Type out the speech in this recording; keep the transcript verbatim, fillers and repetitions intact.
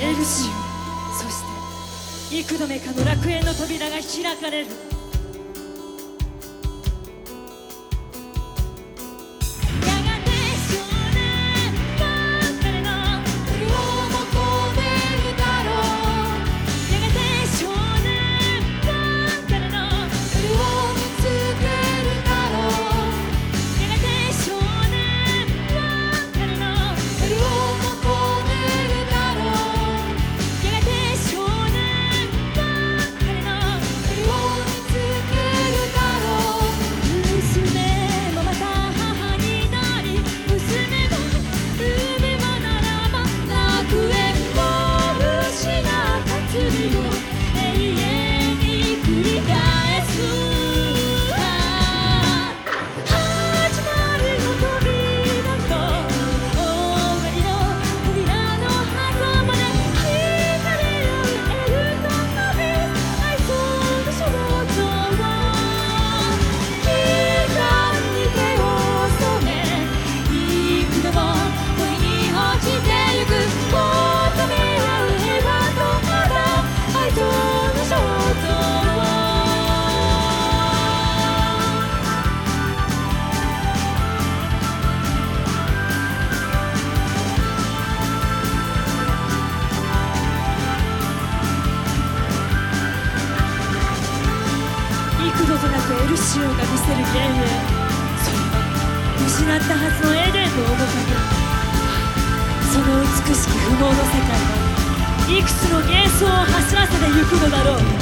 エルシオ、そして幾度目かの楽園の扉が開かれる。幾度となくエルシオが見せる幻影、それは失ったはずのエデンの面影。その美しき不毛の世界はいくつの幻想を走らせてゆくのだろう。